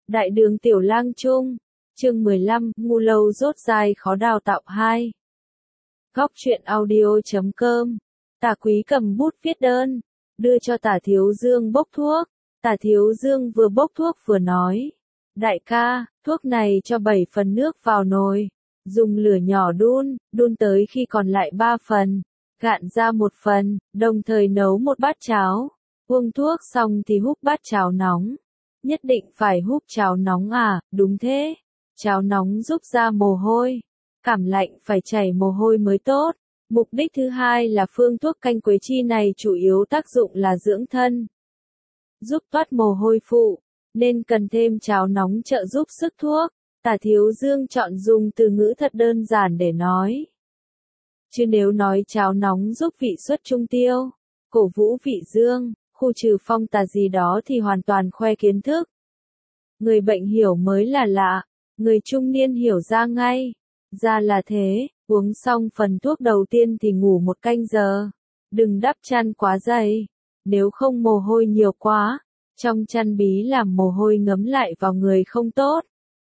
Đại đường Tiểu Lang Trung, chương 15, ngu lâu rốt dai khó đào tạo 2. Góc truyện audio.com. Tả Quý cầm bút viết đơn, đưa cho Tả Thiếu Dương bốc thuốc. Tả Thiếu Dương vừa bốc thuốc vừa nói: Đại ca, thuốc này cho 7 phần nước vào nồi, dùng lửa nhỏ đun tới khi còn lại 3 phần, gạn ra 1 phần, đồng thời nấu 1 bát cháo. Uống thuốc xong thì húp bát cháo nóng. Nhất định phải húp cháo nóng à? Đúng thế. Cháo nóng giúp ra mồ hôi. Cảm lạnh phải chảy mồ hôi mới tốt. Mục đích thứ hai là phương thuốc canh quế chi này chủ yếu tác dụng là dưỡng thân, giúp toát mồ hôi phụ, nên cần thêm cháo nóng trợ giúp sức thuốc. Tả Thiếu Dương chọn dùng từ ngữ thật đơn giản để nói. Chứ nếu nói cháo nóng giúp vị xuất trung tiêu, cổ vũ vị dương, khu trừ phong tà gì đó thì hoàn toàn khoe kiến thức. Người bệnh hiểu mới là lạ, người trung niên hiểu ra ngay. Ra là thế, uống xong phần thuốc đầu tiên thì ngủ 1 canh giờ. Đừng đắp chăn quá dày, nếu không mồ hôi nhiều quá, trong chăn bí làm mồ hôi ngấm lại vào người không tốt.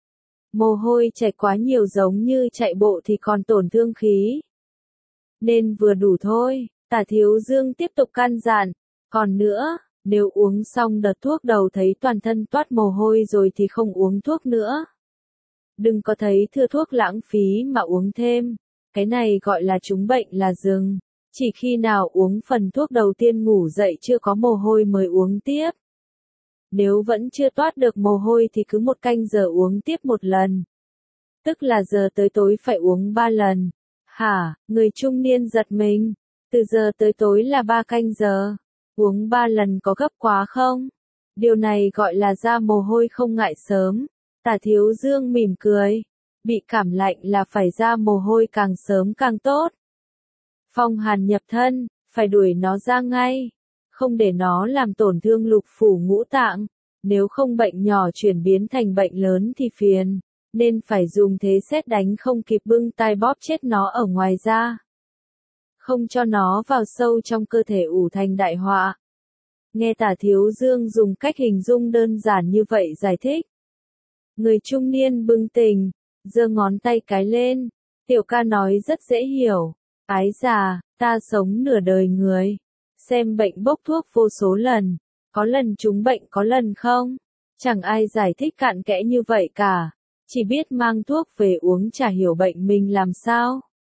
Mồ hôi chảy quá nhiều giống như chạy bộ thì còn tổn thương khí. Nên vừa đủ thôi, Tả Thiếu Dương tiếp tục căn dặn. Còn nữa, nếu uống xong đợt thuốc đầu thấy toàn thân toát mồ hôi rồi thì không uống thuốc nữa. Đừng có thấy thừa thuốc lãng phí mà uống thêm. Cái này gọi là trúng bệnh là dừng. Chỉ khi nào uống phần thuốc đầu tiên ngủ dậy chưa có mồ hôi mới uống tiếp. Nếu vẫn chưa toát được mồ hôi thì cứ 1 canh giờ uống tiếp 1 lần. Tức là giờ tới tối phải uống 3 lần. Hả? Người trung niên giật mình. Từ giờ tới tối là 3 canh giờ. Uống 3 lần có gấp quá không? Điều này gọi là ra mồ hôi không ngại sớm. Tả Thiếu Dương mỉm cười. Bị cảm lạnh là phải ra mồ hôi càng sớm càng tốt. Phong hàn nhập thân, phải đuổi nó ra ngay. Không để nó làm tổn thương lục phủ ngũ tạng. Nếu không bệnh nhỏ chuyển biến thành bệnh lớn thì phiền. Nên phải dùng thế sét đánh không kịp bưng tay bóp chết nó ở ngoài da. Không cho nó vào sâu trong cơ thể ủ thành đại họa. Nghe Tả Thiếu Dương dùng cách hình dung đơn giản như vậy giải thích. Người trung niên bừng tỉnh, giơ ngón tay cái lên. Tiểu ca nói rất dễ hiểu. Ái già, ta sống nửa đời người. Xem bệnh bốc thuốc vô số lần. Có lần trúng bệnh có lần không. Chẳng ai giải thích cặn kẽ như vậy cả. Chỉ biết mang thuốc về uống chả hiểu bệnh mình làm sao.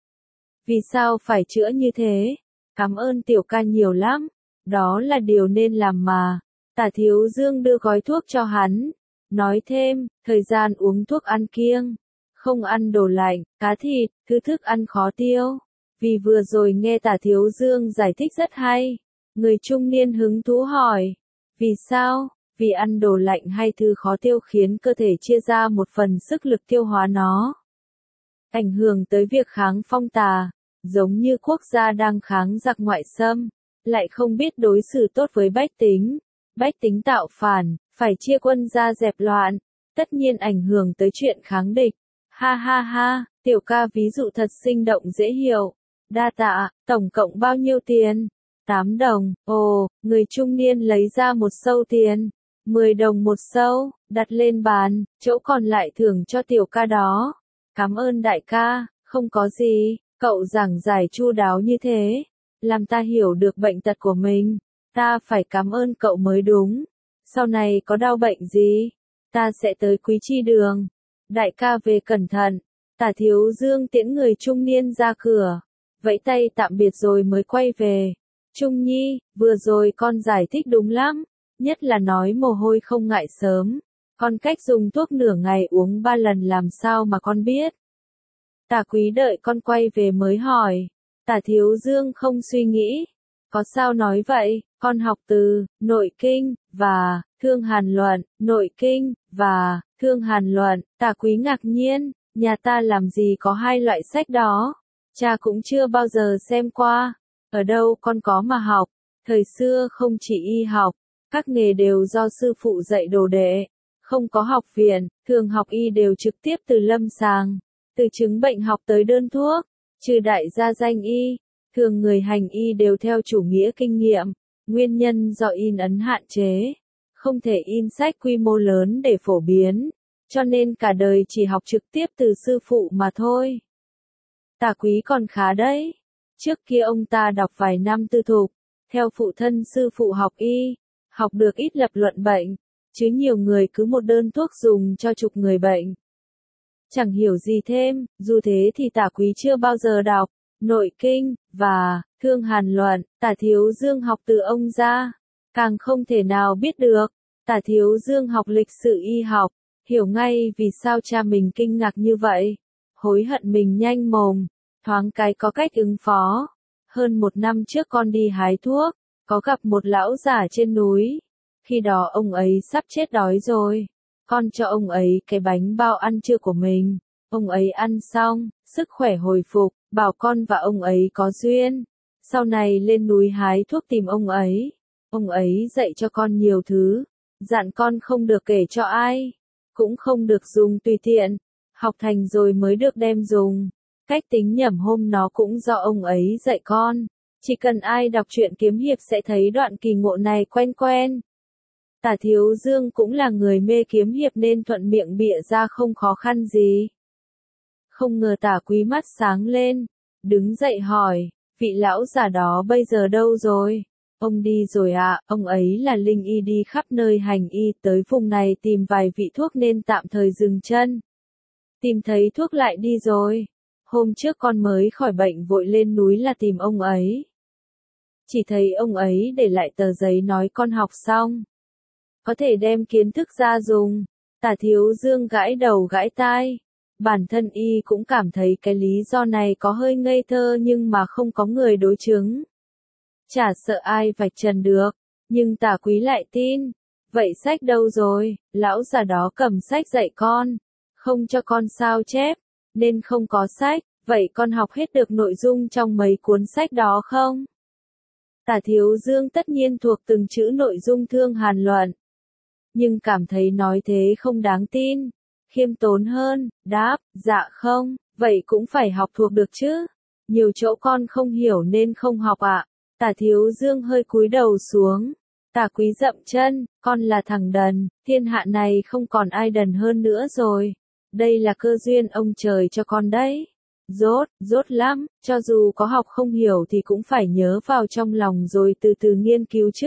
Vì sao phải chữa như thế? Cảm ơn tiểu ca nhiều lắm. Đó là điều nên làm mà. Tả Thiếu Dương đưa gói thuốc cho hắn. Nói thêm, thời gian uống thuốc ăn kiêng. Không ăn đồ lạnh, cá thịt, thứ thức ăn khó tiêu. Vì vừa rồi nghe Tả Thiếu Dương giải thích rất hay. Người trung niên hứng thú hỏi. Vì sao? Vì ăn đồ lạnh hay thứ khó tiêu khiến cơ thể chia ra một phần sức lực tiêu hóa nó. Ảnh hưởng tới việc kháng phong tà. Giống như quốc gia đang kháng giặc ngoại xâm. Lại không biết đối xử tốt với bách tính. Bách tính tạo phản, phải chia quân ra dẹp loạn. Tất nhiên ảnh hưởng tới chuyện kháng địch. Ha ha ha, tiểu ca ví dụ thật sinh động dễ hiểu. Đa tạ, tổng cộng bao nhiêu tiền? 8 đồng, ồ, người trung niên lấy ra 1 xâu tiền. 10 đồng 1 xâu, đặt lên bàn, chỗ còn lại thưởng cho tiểu ca đó. Cảm ơn đại ca, không có gì, cậu giảng giải chu đáo như thế. Làm ta hiểu được bệnh tật của mình. Ta phải cảm ơn cậu mới đúng. Sau này có đau bệnh gì, ta sẽ tới Quý Chi Đường. Đại ca về cẩn thận. Tả Thiếu Dương tiễn người trung niên ra cửa. Vẫy tay tạm biệt rồi mới quay về. Trung Nhi, vừa rồi con giải thích đúng lắm. Nhất là nói mồ hôi không ngại sớm. Còn cách dùng thuốc nửa ngày uống 3 lần làm sao mà con biết. Tả Quý đợi con quay về mới hỏi. Tả Thiếu Dương không suy nghĩ. Có sao nói vậy, con học từ, nội kinh, và, thương hàn luận, nội kinh, và, thương hàn luận. Tả Quý ngạc nhiên, nhà ta làm gì có 2 loại sách đó. Cha cũng chưa bao giờ xem qua. Ở đâu con có mà học. Thời xưa không chỉ y học, các nghề đều do sư phụ dạy đồ đệ. Không có học viện, thường học y đều trực tiếp từ lâm sàng. Từ chứng bệnh học tới đơn thuốc, trừ đại gia danh y. Thường người hành y đều theo chủ nghĩa kinh nghiệm, nguyên nhân do in ấn hạn chế. không thể in sách quy mô lớn để phổ biến, cho nên cả đời chỉ học trực tiếp từ sư phụ mà thôi. Tả Quý còn khá đấy. Trước kia ông ta đọc vài năm tư thục, theo phụ thân sư phụ học y, học được ít lập luận bệnh, chứ nhiều người cứ một đơn thuốc dùng cho chục người bệnh. Chẳng hiểu gì thêm, dù thế thì Tả Quý chưa bao giờ đọc Nội Kinh và Thương Hàn Luận. Tả Thiếu Dương học từ ông ra, càng không thể nào biết được. Tả Thiếu Dương học lịch sử y học, hiểu ngay vì sao cha mình kinh ngạc như vậy. Hối hận mình nhanh mồm, thoáng cái có cách ứng phó. Hơn 1 năm trước con đi hái thuốc, có gặp một lão già trên núi. Khi đó ông ấy sắp chết đói rồi. Con cho ông ấy cái bánh bao ăn trưa của mình. Ông ấy ăn xong, sức khỏe hồi phục, bảo con và ông ấy có duyên. Sau này lên núi hái thuốc tìm ông ấy. Ông ấy dạy cho con nhiều thứ, dặn con không được kể cho ai, cũng không được dùng tùy tiện, học thành rồi mới được đem dùng. Cách tính nhẩm hôm nó cũng do ông ấy dạy con. Chỉ cần ai đọc truyện kiếm hiệp sẽ thấy đoạn kỳ ngộ này quen quen. Tả Thiếu Dương cũng là người mê kiếm hiệp nên thuận miệng bịa ra không khó khăn gì. Không ngờ Tả Quý mắt sáng lên, đứng dậy hỏi, vị lão già đó bây giờ đâu rồi? Ông đi rồi ạ, ông ấy là linh y đi khắp nơi hành y, tới vùng này tìm vài vị thuốc nên tạm thời dừng chân. Tìm thấy thuốc lại đi rồi. Hôm trước con mới khỏi bệnh vội lên núi là tìm ông ấy. Chỉ thấy ông ấy để lại tờ giấy nói con học xong, có thể đem kiến thức ra dùng. Tả Thiếu Dương gãi đầu gãi tai. Bản thân y cũng cảm thấy cái lý do này có hơi ngây thơ nhưng mà không có người đối chứng. Chả sợ ai vạch trần được, nhưng Tả Quý lại tin. Vậy sách đâu rồi? Lão già đó cầm sách dạy con, không cho con sao chép, nên không có sách. Vậy con học hết được nội dung trong mấy cuốn sách đó không? Tả Thiếu Dương tất nhiên thuộc từng chữ nội dung Thương Hàn Luận, nhưng cảm thấy nói thế không đáng tin. Khiêm tốn hơn, đáp, dạ không, vậy cũng phải học thuộc được chứ. Nhiều chỗ con không hiểu nên không học ạ. Tả Thiếu Dương hơi cúi đầu xuống. Tả Quý dậm chân, con là thằng đần, thiên hạ này không còn ai đần hơn nữa rồi. Đây là cơ duyên ông trời cho con đấy. Dốt lắm, cho dù có học không hiểu thì cũng phải nhớ vào trong lòng rồi từ từ nghiên cứu chứ.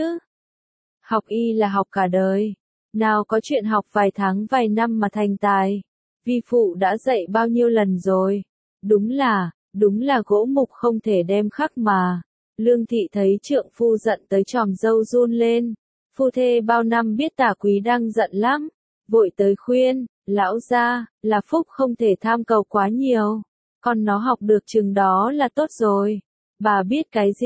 Học y là học cả đời. Nào có chuyện học vài tháng vài năm mà thành tài. Vi phụ đã dạy bao nhiêu lần rồi. Đúng là gỗ mục không thể đem khắc mà. Lương Thị thấy trượng phu giận tới tròm râu run lên. Phu thê bao năm biết Tả Quý đang giận lắm. Vội tới khuyên, lão gia, là phúc không thể tham cầu quá nhiều. Con nó học được chừng đó là tốt rồi. Bà biết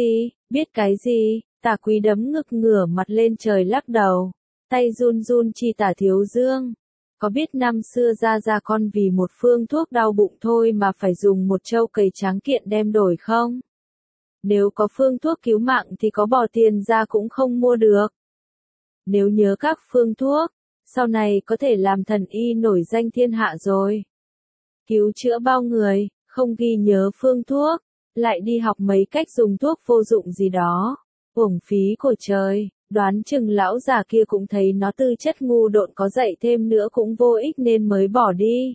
cái gì, Tả Quý đấm ngực ngửa mặt lên trời lắc đầu. Tay run run chi Tả Thiếu Dương. Có biết năm xưa ra con vì một phương thuốc đau bụng thôi mà phải dùng một trâu cầy tráng kiện đem đổi không? Nếu có phương thuốc cứu mạng thì có bỏ tiền ra cũng không mua được. Nếu nhớ các phương thuốc, sau này có thể làm thần y nổi danh thiên hạ rồi. Cứu chữa bao người, không ghi nhớ phương thuốc, lại đi học mấy cách dùng thuốc vô dụng gì đó. Uổng phí của trời, đoán chừng lão già kia cũng thấy nó tư chất ngu độn, có dạy thêm nữa cũng vô ích nên mới bỏ đi.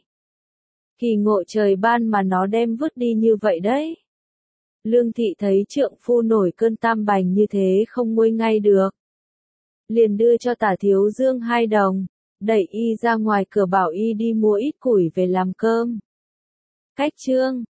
Kỳ ngộ trời ban mà nó đem vứt đi như vậy đấy. Lương Thị thấy trượng phu nổi cơn tam bành như thế không nguôi ngay được. Liền đưa cho Tả Thiếu Dương 2 đồng, đẩy y ra ngoài cửa bảo y đi mua ít củi về làm cơm. Cách chương